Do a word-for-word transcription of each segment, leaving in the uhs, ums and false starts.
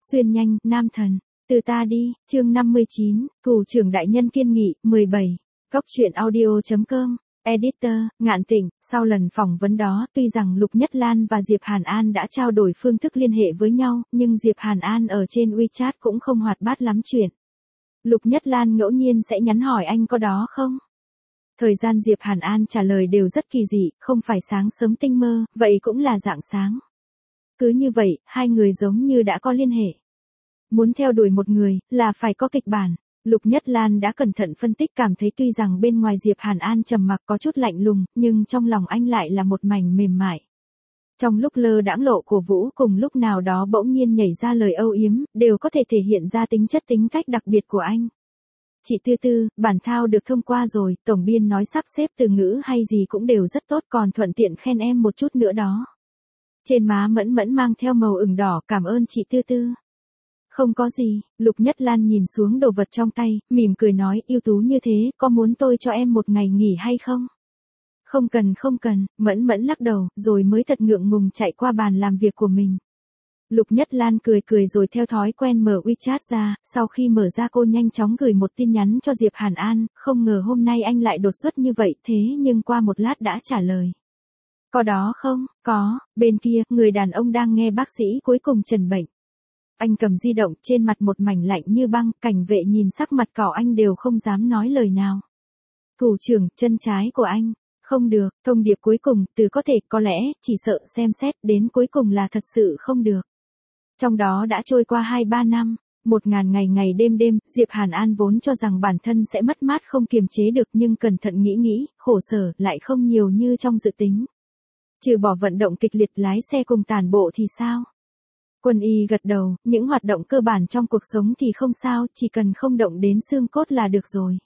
Xuyên nhanh, nam thần. Từ ta đi, chương năm mươi chín, thủ trưởng đại nhân kiên nghị, mười bảy. Góc truyện audio chấm com. Editor, Ngạn Tịnh. Sau lần phỏng vấn đó, tuy rằng Lục Nhất Lan và Diệp Hàn An đã trao đổi phương thức liên hệ với nhau, nhưng Diệp Hàn An ở trên WeChat cũng không hoạt bát lắm chuyện. Lục Nhất Lan ngẫu nhiên sẽ nhắn hỏi anh có đó không? Thời gian Diệp Hàn An trả lời đều rất kỳ dị, không phải sáng sớm tinh mơ, vậy cũng là rạng sáng. Cứ như vậy, hai người giống như đã có liên hệ. Muốn theo đuổi một người, là phải có kịch bản. Lục Nhất Lan đã cẩn thận phân tích, cảm thấy tuy rằng bên ngoài Diệp Hàn An trầm mặc có chút lạnh lùng, nhưng trong lòng anh lại là một mảnh mềm mại. Trong lúc lơ đãng lộ cổ vũ cùng lúc nào đó bỗng nhiên nhảy ra lời âu yếm, đều có thể thể hiện ra tính chất tính cách đặc biệt của anh. Chị Tư Tư, bản thao được thông qua rồi, tổng biên nói sắp xếp từ ngữ hay gì cũng đều rất tốt, còn thuận tiện khen em một chút nữa đó. Trên má Mẫn Mẫn mang theo màu ửng đỏ, cảm ơn chị Tư Tư. Không có gì, Lục Nhất Lan nhìn xuống đồ vật trong tay, mỉm cười nói, ưu tú như thế, có muốn tôi cho em một ngày nghỉ hay không? Không cần không cần, Mẫn Mẫn lắc đầu, rồi mới thật ngượng ngùng chạy qua bàn làm việc của mình. Lục Nhất Lan cười cười rồi theo thói quen mở WeChat ra, sau khi mở ra cô nhanh chóng gửi một tin nhắn cho Diệp Hàn An, không ngờ hôm nay anh lại đột xuất như vậy, thế nhưng qua một lát đã trả lời. Có đó không? Có, bên kia, người đàn ông đang nghe bác sĩ cuối cùng trần bệnh. Anh cầm di động, trên mặt một mảnh lạnh như băng, cảnh vệ nhìn sắc mặt cỏ anh đều không dám nói lời nào. Thủ trưởng, chân trái của anh. Không được, thông điệp cuối cùng, từ có thể, có lẽ, chỉ sợ, xem xét, đến cuối cùng là thật sự không được. Trong đó đã trôi qua hai ba năm, một ngàn ngày ngày đêm đêm, Diệp Hàn An vốn cho rằng bản thân sẽ mất mát không kiềm chế được, nhưng cẩn thận nghĩ nghĩ, khổ sở, lại không nhiều như trong dự tính. Trừ bỏ vận động kịch liệt lái xe cùng tản bộ thì sao? Quân y gật đầu, những hoạt động cơ bản trong cuộc sống thì không sao, chỉ cần không động đến xương cốt là được rồi.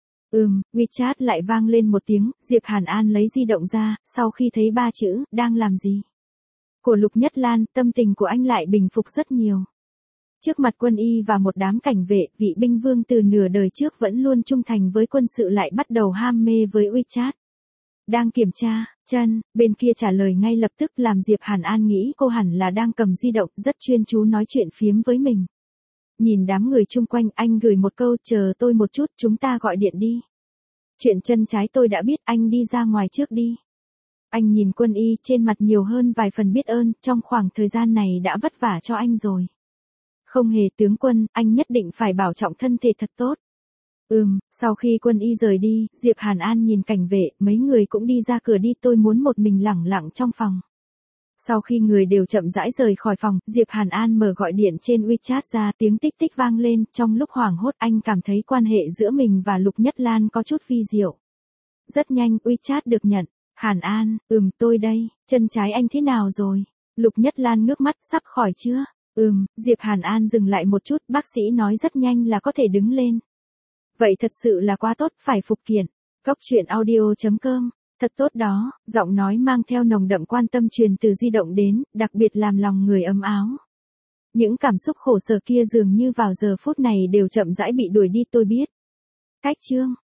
Ừm, WeChat lại vang lên một tiếng, Diệp Hàn An lấy di động ra, sau khi thấy ba chữ, đang làm gì? Của Lục Nhất Lan, tâm tình của anh lại bình phục rất nhiều. Trước mặt quân y và một đám cảnh vệ, vị binh vương từ nửa đời trước vẫn luôn trung thành với quân sự lại bắt đầu ham mê với WeChat. Đang kiểm tra, chân, bên kia trả lời ngay lập tức làm Diệp Hàn An nghĩ cô hẳn là đang cầm di động, rất chuyên chú nói chuyện phiếm với mình. Nhìn đám người chung quanh, anh gửi một câu, chờ tôi một chút, chúng ta gọi điện đi. Chuyện chân trái tôi đã biết, anh đi ra ngoài trước đi. Anh nhìn quân y, trên mặt nhiều hơn vài phần biết ơn, trong khoảng thời gian này đã vất vả cho anh rồi. Không hề tướng quân, anh nhất định phải bảo trọng thân thể thật tốt. Ừm, sau khi quân y rời đi, Diệp Hàn An nhìn cảnh vệ, mấy người cũng đi ra cửa đi, tôi muốn một mình lẳng lặng trong phòng. Sau khi người đều chậm rãi rời khỏi phòng, Diệp Hàn An mở gọi điện trên WeChat ra, tiếng tích tích vang lên, trong lúc hoảng hốt anh cảm thấy quan hệ giữa mình và Lục Nhất Lan có chút vi diệu. Rất nhanh, WeChat được nhận. Hàn An, ừm tôi đây, chân trái anh thế nào rồi? Lục Nhất Lan ngước mắt, sắp khỏi chưa? Ừm, Diệp Hàn An dừng lại một chút, bác sĩ nói rất nhanh là có thể đứng lên. Vậy thật sự là quá tốt, phải phục kiện. Góc truyện audio chấm com. Thật tốt đó, giọng nói mang theo nồng đậm quan tâm truyền từ di động đến, đặc biệt làm lòng người ấm áo. Những cảm xúc khổ sở kia dường như vào giờ phút này đều chậm rãi bị đuổi đi, tôi biết. Cách chương.